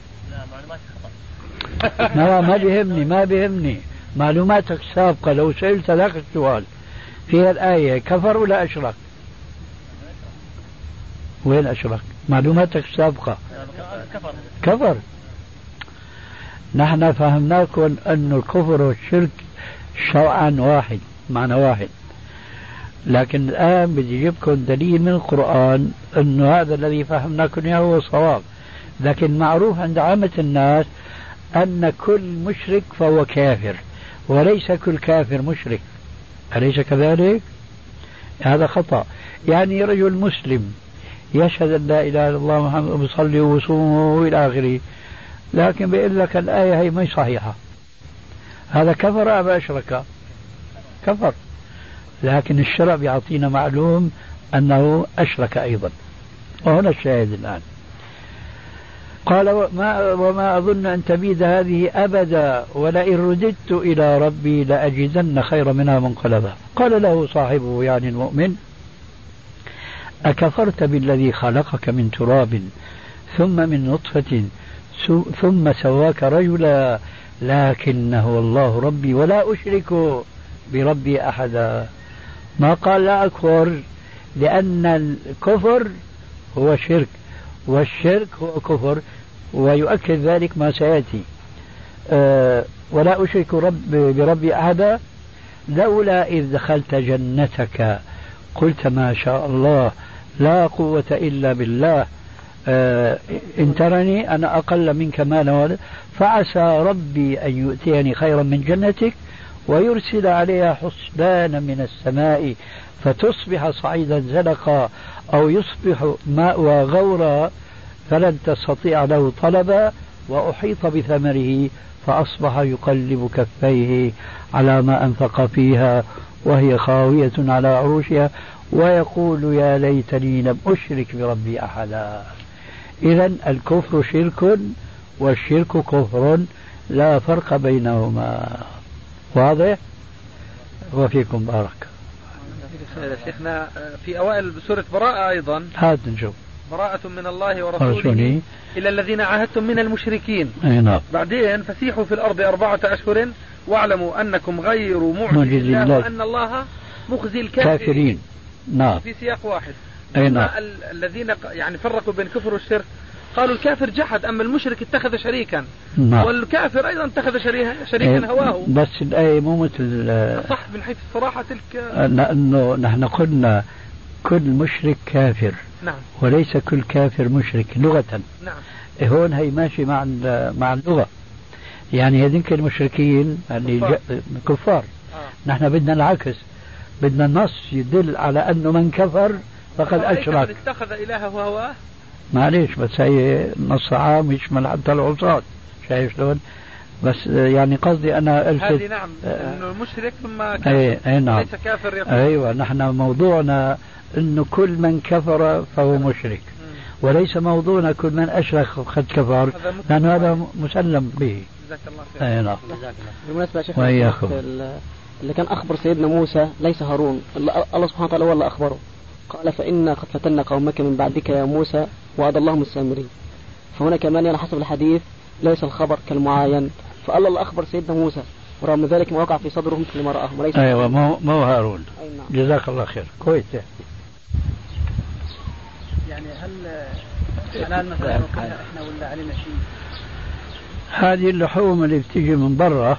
لا ما بيهمني معلوماتك السابقة. لو سألت ذاك السؤال فيها الآية كفر ولا أشرك؟ وين أشرك؟ معلوماتك السابقة كفر. نحن فهمناكم أن الكفر والشرك شرعا واحد، معنى واحد، لكن الآن بدي أجيبكم دليل من القرآن أن هذا الذي فهمناكم إياه هو صواب. لكن معروف عند عامة الناس أن كل مشرك فهو كافر وليس كل كافر مشرك، أليس كذلك؟ هذا خطأ. يعني رجل مسلم يشهد أن لا إله إلا الله محمد ويصلي ويصوم إلى آخره، لكن بيقول لك الآية هي ما صحيحة، هذا كفر أم أشرك؟ كفر. لكن الشرع بيعطينا معلوم أنه أشرك أيضا. وهنا الشاهد الآن. قال وما أظن أن تبيد هذه أبدا ولئن رددت إلى ربي لأجدن خيرا منها منقلبا. قال له صاحبه يعني المؤمن أكفرت بالذي خلقك من تراب ثم من نطفة ثم سواك رجلا لكنه الله ربي ولا أشرك بربي أحدا. ما قال لا أكفر، لأن الكفر هو شرك والشرك هو كفر، ويؤكد ذلك ما سيأتي. ولا أشرك بربي أحدا لولا إذ دخلت جنتك قلت ما شاء الله لا قوة إلا بالله إن ترني أنا أقل منك مالا فعسى ربي أن يؤتيني خيرا من جنتك ويرسل عليها حسبانا من السماء فتصبح صعيدا زلقا أو يصبح ماء غورا فلن تستطيع له طلبا وأحيط بثمره فأصبح يقلب كفيه على ما أنفق فيها وهي خاوية على عروشها ويقول يا ليتني لم أشرك بربي أحدا. إذن الكفر شرك والشرك كفر لا فرق بينهما. واضح؟ وفيكم بارك. شيخنا في أوائل سورة براءة أيضا هات نشوف براءة من الله ورسوله إلى الذين عاهدتم من المشركين. نعم. بعدين فسيحوا في الأرض 4 أشهر واعلموا أنكم غير معجز الله وأن الله مخزي الكافرين. نعم. في سياق واحد. نعم. الذين يعني فرقوا بين كفر والشرك قالوا الكافر جحد، أما المشرك اتخذ شريكا. والكافر أيضا اتخذ شريكا هواه. بس الآية مو مثل صح من حيث الصراحة تلك، لأنه نحن قلنا كل مشرك كافر. نعم. وليس كل كافر مشرك لغة. نعم. هون هي ماشي مع اللغة. يعني هذيك المشركين اللي كفار. نحن بدنا العكس، بدنا النص يدل على أنه من كفر فقد أشرك. من اتخذ إلهه هواه. معليش، بس هي نص عام يشمل حتى العصاة. شايف شلون؟ بس يعني قصدي أنا هذه نعم إنه المشرك ثم كافر. نعم. ليس كافر يقول. أيوة، نحن موضوعنا إنه كل من كفر فهو مشرك، وليس موضوعنا كل من أشرك قد كفر، لأن هذا مسلم به. جزاك الله خير. نعم. بالمناسبة يا شيخ، اللي كان أخبر سيدنا موسى ليس هارون، الله سبحانه وتعالى هو اللي أخبره، قال فإنا قد فتنا قومك من بعدك يا موسى وأضلهم السامرين. فهنا كمان على حسب الحديث ليس الخبر كالمعاين، فالله اللي أخبر سيدنا موسى، ورغم ذلك ما وقع في صدره مثل ما رآه وليس. أيوة، مو هارون. نعم. جزاك الله خير. كويس. يعني هل حلال مثلا احنا ولا علينا شيء؟ هذه اللحوم اللي بتيجي من برا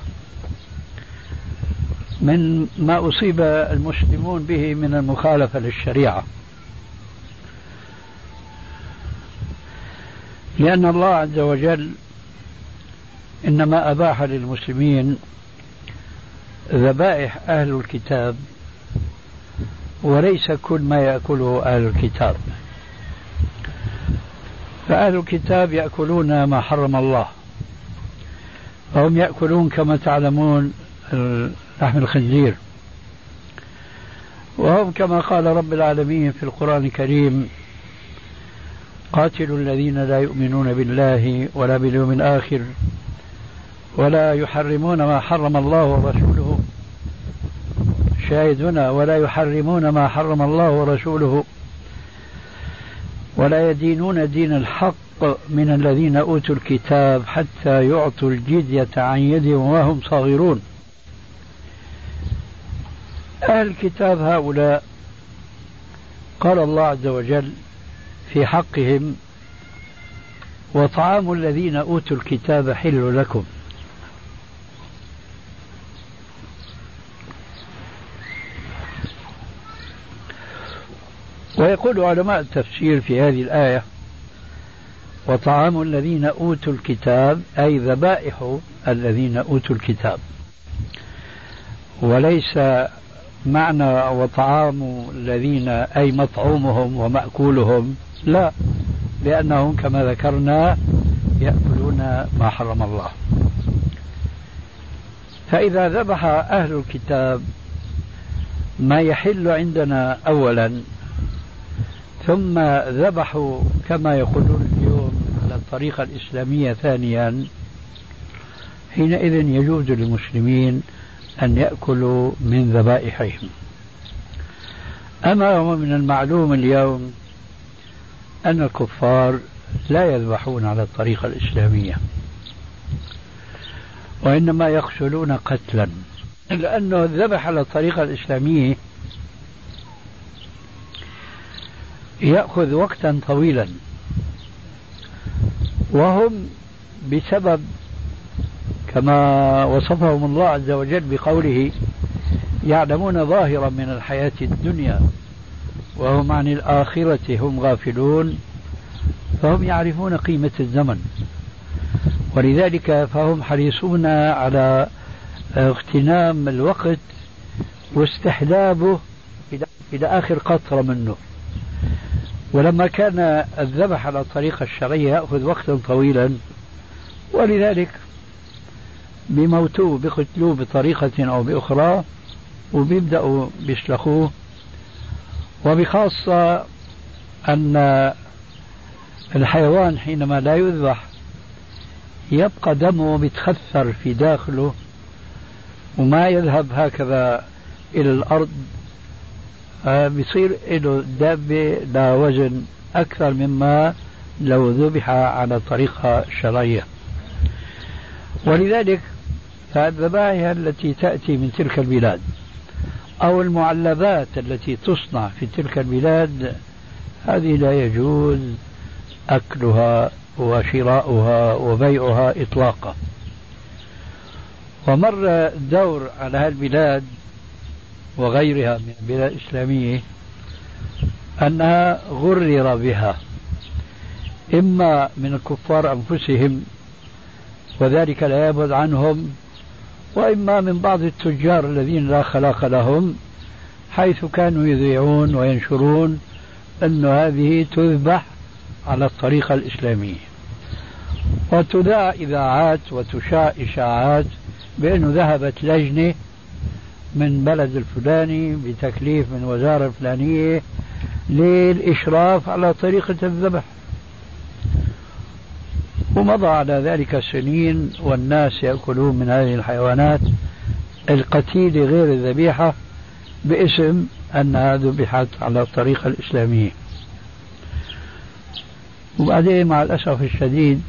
من ما أصيب المسلمون به من المخالفة للشريعة، لأن الله عز وجل إنما أباح للمسلمين ذبائح أهل الكتاب، وليس كل ما يأكله أهل الكتاب. فأهل الكتاب يأكلون ما حرم الله، فهم يأكلون كما تعلمون لحم الخنزير، وهم كما قال رب العالمين في القرآن الكريم قاتلوا الذين لا يؤمنون بالله ولا باليوم الآخر ولا يحرمون ما حرم الله ورسوله. شاهد هنا ولا يحرمون ما حرم الله ورسوله ولا يدينون دين الحق من الذين أوتوا الكتاب حتى يعطوا الجزية عن يد وهم صاغرون. أهل الكتاب هؤلاء قال الله عز وجل في حقهم وطعام الذين أوتوا الكتاب حل لكم. ويقول علماء التفسير في هذه الآية وطعام الذين أوتوا الكتاب أي ذبائح الذين أوتوا الكتاب، وليس معنى وطعام الذين أي مطعومهم ومأكولهم، لا، لأنهم كما ذكرنا يأكلون ما حرم الله. فإذا ذبح أهل الكتاب ما يحل عندنا أولا، ثم ذبحوا كما يقولون اليوم على الطريقة الإسلامية ثانيا، حينئذ يجوز للمسلمين أن يأكلوا من ذبائحهم. أما هو من المعلوم اليوم أن الكفار لا يذبحون على الطريقة الإسلامية، وإنما يقتلون قتلا، لأنه الذبح على الطريقة الإسلامية يأخذ وقتا طويلا، وهم بسبب كما وصفهم الله عز وجل بقوله يعلمون ظاهرا من الحياة الدنيا وهم عن الآخرة هم غافلون، فهم يعرفون قيمة الزمن، ولذلك فهم حريصون على اغتنام الوقت واستحلابه إلى آخر قطرة منه. ولما كان الذبح على الطريقة الشرعية يأخذ وقتا طويلا، ولذلك بموتوه بقتلوه بطريقة أو بأخرى وبيبدأوا بيشلخوه. وبخاصة أن الحيوان حينما لا يذبح يبقى دمه بيتخثر في داخله وما يذهب هكذا إلى الأرض، بيصير له دابة لا وزن أكثر مما لو ذبح على طريقة شرعية. ولذلك فالذبائح التي تأتي من تلك البلاد أو المعلبات التي تصنع في تلك البلاد هذه لا يجوز أكلها وشراؤها وبيعها إطلاقا. ومر دور على هالبلاد وغيرها من البلاد الإسلامية أنها غرر بها، إما من الكفار أنفسهم وذلك لا يبعد عنهم، وإما من بعض التجار الذين لا خلاق لهم، حيث كانوا يذيعون وينشرون أن هذه تذبح على الطريقة الإسلامية، وتذاع إذاعات وتشاع إشاعات بأنه ذهبت لجنة من بلد الفلاني بتكليف من وزارة الفلانية للإشراف على طريقة الذبح. ومضى على ذلك سنين والناس يأكلون من هذه الحيوانات القتيلة غير الذبيحة باسم أنها ذبحت على الطريقة الإسلامية. وبعدين مع الأسف الشديد،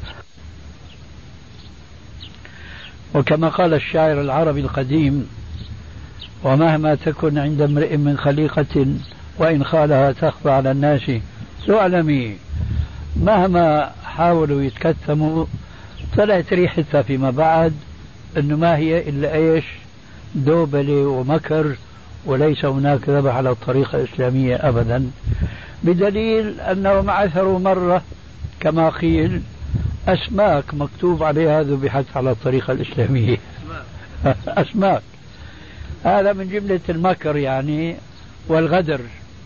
وكما قال الشاعر العربي القديم: ومهما تكن عند امرئ من خليقة وإن خالها تخفى على الناس تعلمي. مهما حاولوا يتكتموا طلعت ريحتها فيما بعد أنه ما هي إلا إيش؟ دوبلة ومكر، وليس هناك ذبح على الطريقة الإسلامية أبدا، بدليل أنهم عثروا مرة كما قيل أسماك مكتوب عليها ذبحت على الطريقة الإسلامية. أسماك. هذا من جملة المكر يعني والغدر.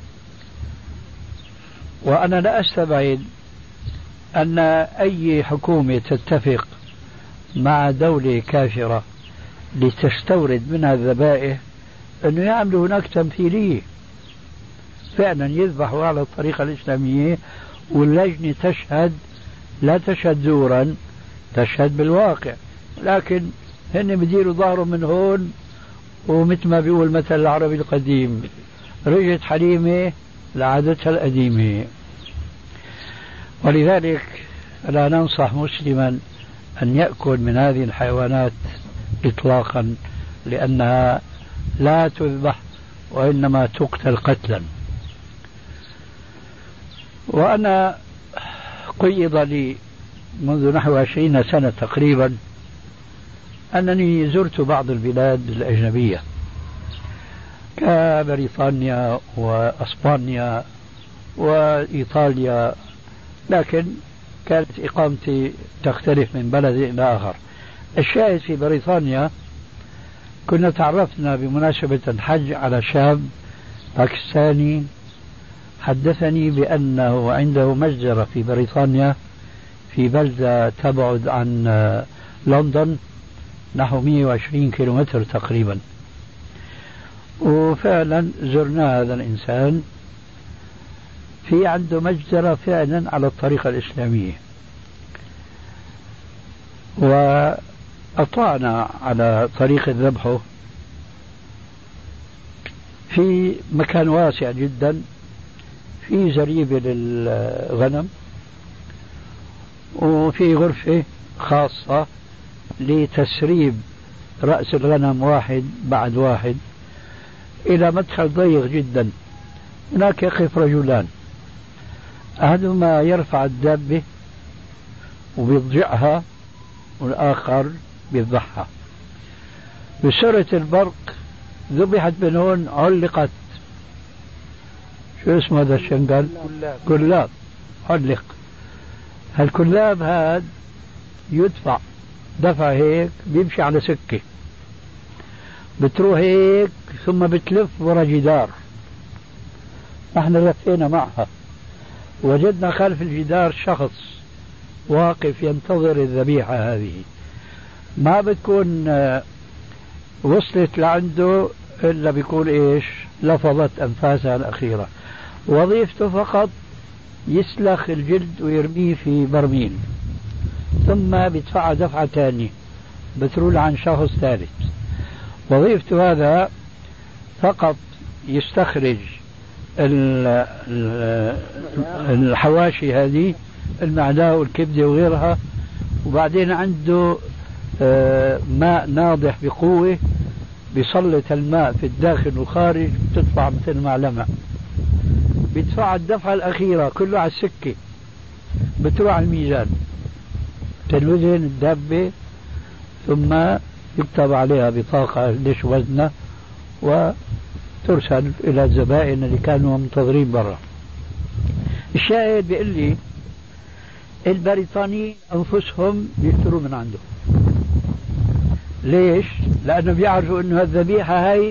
وأنا لا أستبعد أن أي حكومة تتفق مع دولة كافرة لتستورد منها الذبائح أنه يعملوا هناك تمثيلية، فعلا يذبحوا على الطريقة الإسلامية، واللجنة تشهد، لا تشهد زورا، تشهد بالواقع. لكن هن بديروا ظهرهم من هون، ومثل ما بيقول مثل العربي القديم: رجت حليمة لعادتها القديمة. ولذلك لا ننصح مسلما أن يأكل من هذه الحيوانات إطلاقا، لأنها لا تذبح وإنما تقتل قتلا. وأنا قيض لي منذ نحو 20 سنة تقريبا أنني زرت بعض البلاد الأجنبية كبريطانيا وأسبانيا وإيطاليا، لكن كانت إقامتي تختلف من بلد إلى آخر. الشاهد في بريطانيا كنا تعرفنا بمناسبة الحج على شاب باكستاني حدثني بأنه عنده مجزرة في بريطانيا في بلدة تبعد عن لندن نحو 120 كيلومتر تقريبا. وفعلا زرنا هذا الإنسان، في عنده مجزرة فعلا على الطريقة الإسلامية، وأطلعنا على طريقة ذبحه في مكان واسع جدا، في زريبة للغنم، وفي غرفة خاصة لتسريب رأس الغنم واحد بعد واحد إلى مدخل ضيق جدا. هناك يقف رجلان، أحدهما يرفع الدابة وبيضجعها، والآخر بيذبحها. بسرعة البرق ذبحت من هون، علقت. شو اسمه هذا الشنقل؟ كلاب. علق. هالكلاب هذا يدفع دفع هيك، بيمشي على سكة، بتروح هيك ثم بتلف ورا جدار. نحن لفينا معها، وجدنا خلف الجدار شخص واقف ينتظر الذبيحة هذه. ما بتكون وصلت لعنده إلا بيقول إيش؟ لفظت أنفاسها الأخيرة. وظيفته فقط يسلخ الجلد ويرميه في برميل، ثم بيدفع دفعة ثانية بترول عن شخص ثالث. وظيفته هذا فقط يستخرج الحواشي هذه، المعدة والكبدة وغيرها، وبعدين عنده ماء ناضح بقوة، بيسلط الماء في الداخل والخارج، بتطلع مثل معلمة، بيدفع الدفعة الأخيرة كله على السكة. بتروح على الميزان، تنوزن الدابة ثم يكتب عليها بطاقة ليش وزنها وترسل إلى الزبائن اللي كانوا منتظرين برا. الشاهد بيقول لي البريطانيين أنفسهم بيشتروا من عنده. ليش؟ لأنه بيعرفوا أنه الذبيحة هاي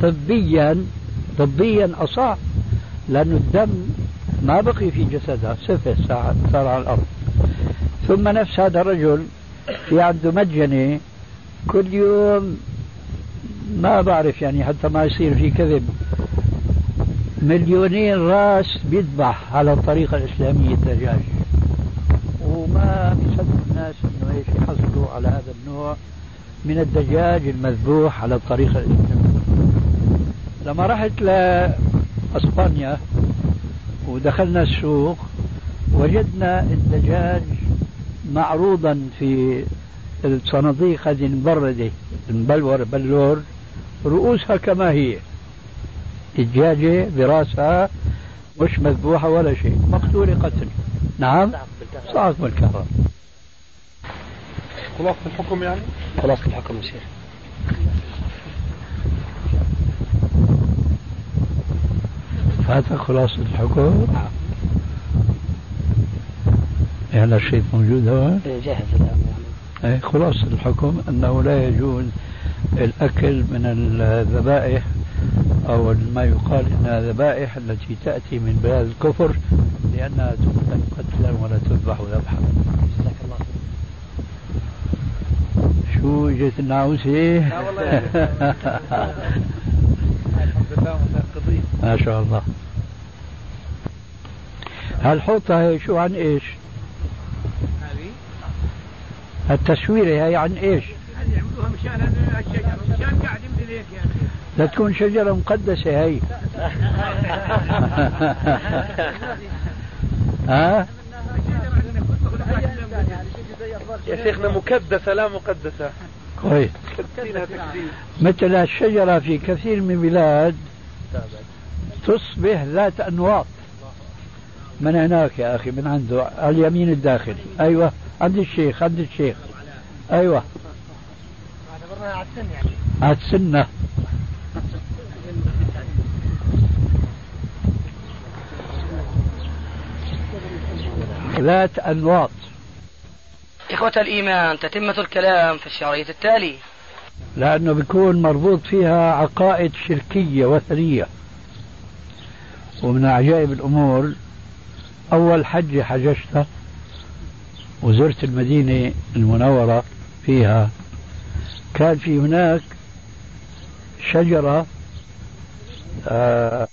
طبيا أصح، لأنه الدم ما بقي في جسدها، صفر صار على الأرض. ثم نفس هذا الرجل في عنده مجنة كل يوم، ما بعرف يعني حتى ما يصير في كذب، 2,000,000 راس بيذبح على الطريقة الإسلامية الدجاج، وما بيصدق الناس انه ايش يحصلوا على هذا النوع من الدجاج المذبوح على الطريقة الإسلامية. لما رحت لأسبانيا ودخلنا السوق وجدنا الدجاج معروضا في الصناديق هذه المبردة بلور، رؤوسها كما هي، الدجاجة براسها مش مذبوحة ولا شيء، مقتولة قتل. نعم، صعق بالكهرباء. خلاصة الحكم يعني؟ خلاصة الحكم يا شيخ. فاتك خلاصة الحكم؟ يعني الشيء موجود هون؟ جاهز الآن يعني. أي خلاصة الحكم أنه لا يجوز الأكل من الذبائح أو ما يقال إنها ذبائح التي تأتي من بلاد الكفر، لأنها تقتل قتلا ولا تذبح ذبحا. جزاك الله خير. شو جيت النعوسة؟ لا والله يعني. الحمد لله قضية. ما شاء الله. هالحوطة هي شو عن ايش؟ التسويرة هي عن ايش؟ يعملوها مشان الشجر، مشان قاعد يمضي ليك يعني. لا تكون شجرة مقدسة هي. ها؟ يا شيخنا مكدسة لا مقدسة. كويس. مثل الشجرة في كثير من البلاد تصبح ذات أنواط. من هناك يا أخي، من عنده على اليمين الداخلي. أيوة، عند الشيخ أيوة، على السنة. ذات أنواط. إخوة الإيمان، تتمة الكلام في الشريط التالي. لأنه بيكون مربوط فيها عقائد شركية وثنية. ومن عجائب الأمور، أول حجة حججتها وزرت المدينة المنورة فيها، كان في هناك شجرة